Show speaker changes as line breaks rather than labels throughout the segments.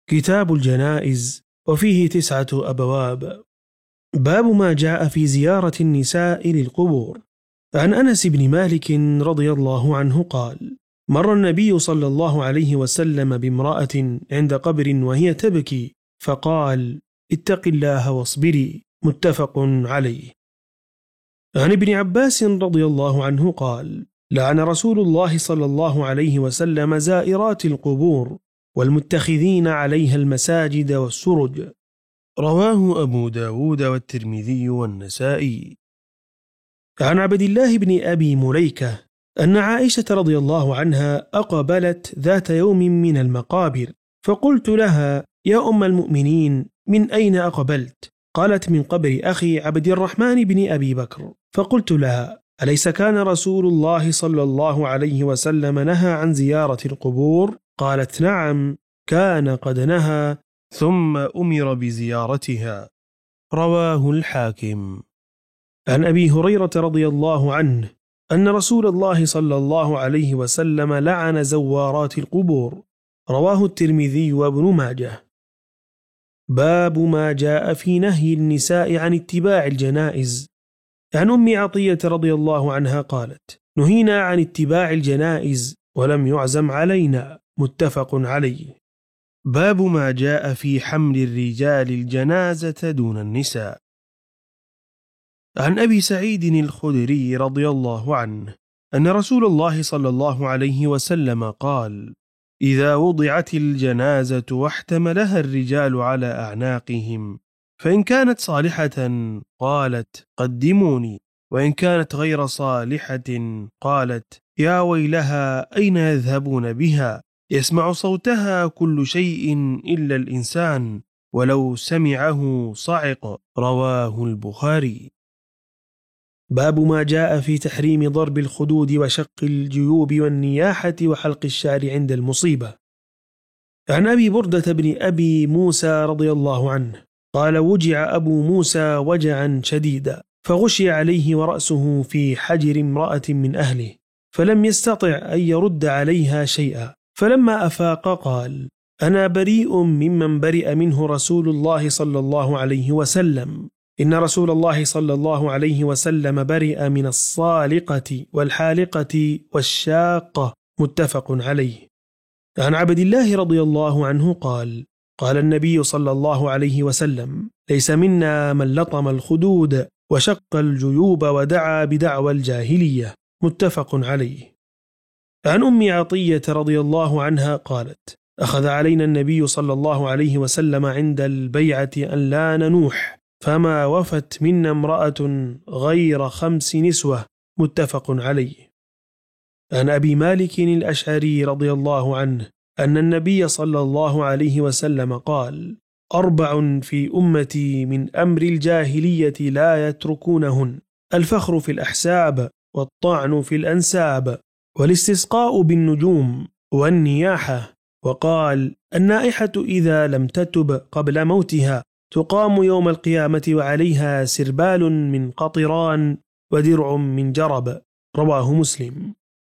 كتاب الجنائز، وفيه 9 أبواب. باب ما جاء في زيارة النساء للقبور. عن أنس بن مالك رضي الله عنه قال: مر النبي صلى الله عليه وسلم بامرأة عند قبر وهي تبكي، فقال: اتق الله واصبري. متفق عليه. عن ابن عباس رضي الله عنه قال: لعن رسول الله صلى الله عليه وسلم زائرات القبور والمتخذين عليها المساجد والسرج. رواه أبو داود والترمذي والنسائي. عن عبد الله بن أبي مليكة أن عائشة رضي الله عنها أقبلت ذات يوم من المقابر، فقلت لها: يا أم المؤمنين، من أين أقبلت؟ قالت: من قبر أخي عبد الرحمن بن أبي بكر. فقلت لها: أليس كان رسول الله صلى الله عليه وسلم نهى عن زيارة القبور؟ قالت: نعم، كان قد نهى، ثم أمر بزيارتها. رواه الحاكم. عن أبي هريرة رضي الله عنه أن رسول الله صلى الله عليه وسلم لعن زوارات القبور. رواه الترمذي وابن ماجه. باب ما جاء في نهي النساء عن اتباع الجنائز. عن أم عطية رضي الله عنها قالت: نهينا عن اتباع الجنائز ولم يعزم علينا. متفق عليه. باب ما جاء في حمل الرجال الجنازة دون النساء. عن أبي سعيد الخدري رضي الله عنه أن رسول الله صلى الله عليه وسلم قال: إذا وضعت الجنازة واحتملها الرجال على أعناقهم، فإن كانت صالحة قالت: قدموني، وإن كانت غير صالحة قالت: يا ويلها، أين يذهبون بها؟ يسمع صوتها كل شيء إلا الإنسان، ولو سمعه صعق. رواه البخاري. باب ما جاء في تحريم ضرب الخدود وشق الجيوب والنياحة وحلق الشعر عند المصيبة. عن أبي بردة بن أبي موسى رضي الله عنه قال: وجع أبو موسى وجعا شديدا، فغشي عليه ورأسه في حجر امرأة من أهله، فلم يستطع أن يرد عليها شيئا، فلما أفاق قال: أنا بريء ممن برئ منه رسول الله صلى الله عليه وسلم. إن رسول الله صلى الله عليه وسلم برئ من الصالقة والحالقة والشاقة. متفق عليه. عن عبد الله رضي الله عنه قال: قال النبي صلى الله عليه وسلم: ليس منا من لطم الخدود وشق الجيوب ودعا بدعوى الجاهلية. متفق عليه. عن أم عطية رضي الله عنها قالت: أخذ علينا النبي صلى الله عليه وسلم عند البيعة أن لا ننوح، فما وفت منا امرأة غير 5 نسوة. متفق عليه. عن أبي مالك الأشعري رضي الله عنه أن النبي صلى الله عليه وسلم قال: 4 في أمتي من أمر الجاهلية لا يتركونهن: الفخر في الأحساب، والطعن في الأنساب، والاستسقاء بالنجوم، والنياحة. وقال: النائحة إذا لم تتب قبل موتها تقام يوم القيامة وعليها سربال من قطران ودرع من جرب. رواه مسلم.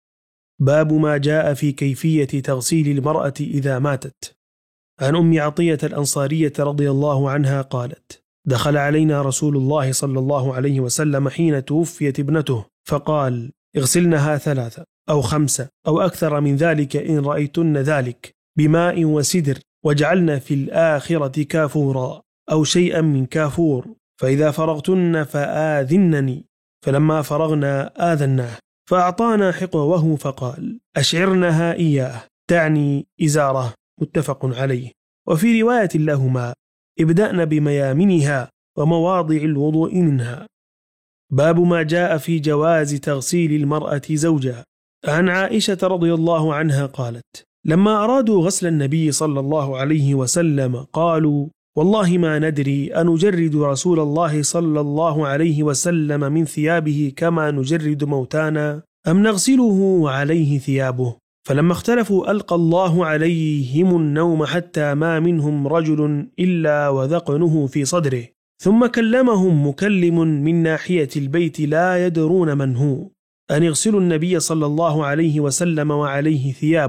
باب ما جاء في كيفية تغسيل المرأة إذا ماتت. عن أم عطية الأنصارية رضي الله عنها قالت: دخل علينا رسول الله صلى الله عليه وسلم حين توفيت ابنته، فقال: اغسلنها 3 أو 5 أو أكثر من ذلك إن رأيتن ذلك بماء وسدر، واجعلن في الآخرة كافورا أو شيئا من كافور، فإذا فرغتن فآذنني. فلما فرغنا آذناه، فأعطانا حقوه فقال: أشعرنها إياه، تعني إزاره. متفق عليه. وفي رواية لهما: ابدأن بميامنها ومواضع الوضوء منها. باب ما جاء في جواز تغسيل المرأة زوجها. عن عائشة رضي الله عنها قالت: لما أرادوا غسل النبي صلى الله عليه وسلم قالوا: والله ما ندري أنجرد رسول الله صلى الله عليه وسلم من ثيابه كما نجرد موتانا، أم نغسله وعليه ثيابه؟ فلما اختلفوا ألقى الله عليهم النوم حتى ما منهم رجل إلا وذقنه في صدره، ثم كلمهم مكلم من ناحية البيت لا يدرون من هو، أن يغسلوا النبي صلى الله عليه وسلم وعليه ثيابه،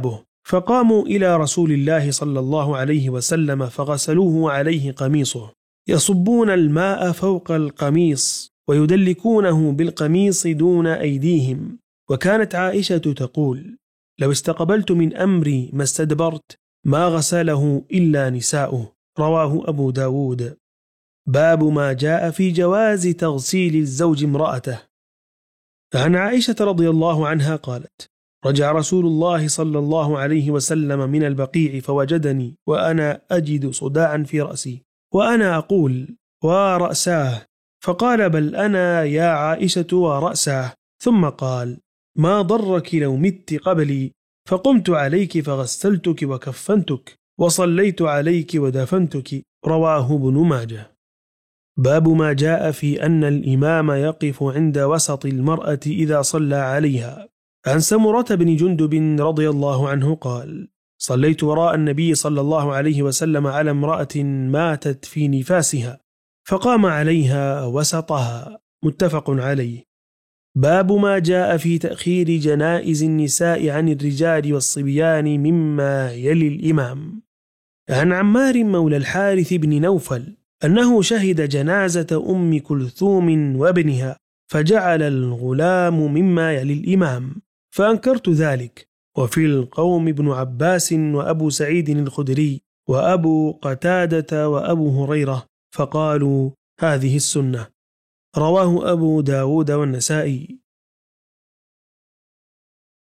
فقاموا إلى رسول الله صلى الله عليه وسلم فغسلوه عليه قميصه، يصبون الماء فوق القميص ويدلكونه بالقميص دون أيديهم. وكانت عائشة تقول: لو استقبلت من أمري ما استدبرت ما غسله إلا نساؤه. رواه أبو داود. باب ما جاء في جواز تغسيل الزوج امرأته. عن عائشة رضي الله عنها قالت: رجع رسول الله صلى الله عليه وسلم من البقيع فوجدني وأنا أجد صداعا في رأسي وأنا أقول: ورأساه. فقال: بل أنا يا عائشة ورأساه. ثم قال: ما ضرك لو مت قبلي، فقمت عليك فغسلتك وكفنتك وصليت عليك ودفنتك. رواه ابن ماجه. باب ما جاء في أن الإمام يقف عند وسط المرأة إذا صلى عليها. عن سمرة بن جندب رضي الله عنه قال: صليت وراء النبي صلى الله عليه وسلم على امرأة ماتت في نفاسها فقام عليها وسطها. متفق عليه. باب ما جاء في تأخير جنائز النساء عن الرجال والصبيان مما يلي الإمام. عن عمار مولى الحارث بن نوفل أنه شهد جنازة أم كلثوم وابنها فجعل الغلام مما يلي الإمام، فأنكرت ذلك. وفي القوم ابن عباس وأبو سعيد الخدري وأبو قتادة وأبو هريرة، فقالوا: هذه السنة. رواه أبو داود والنسائي.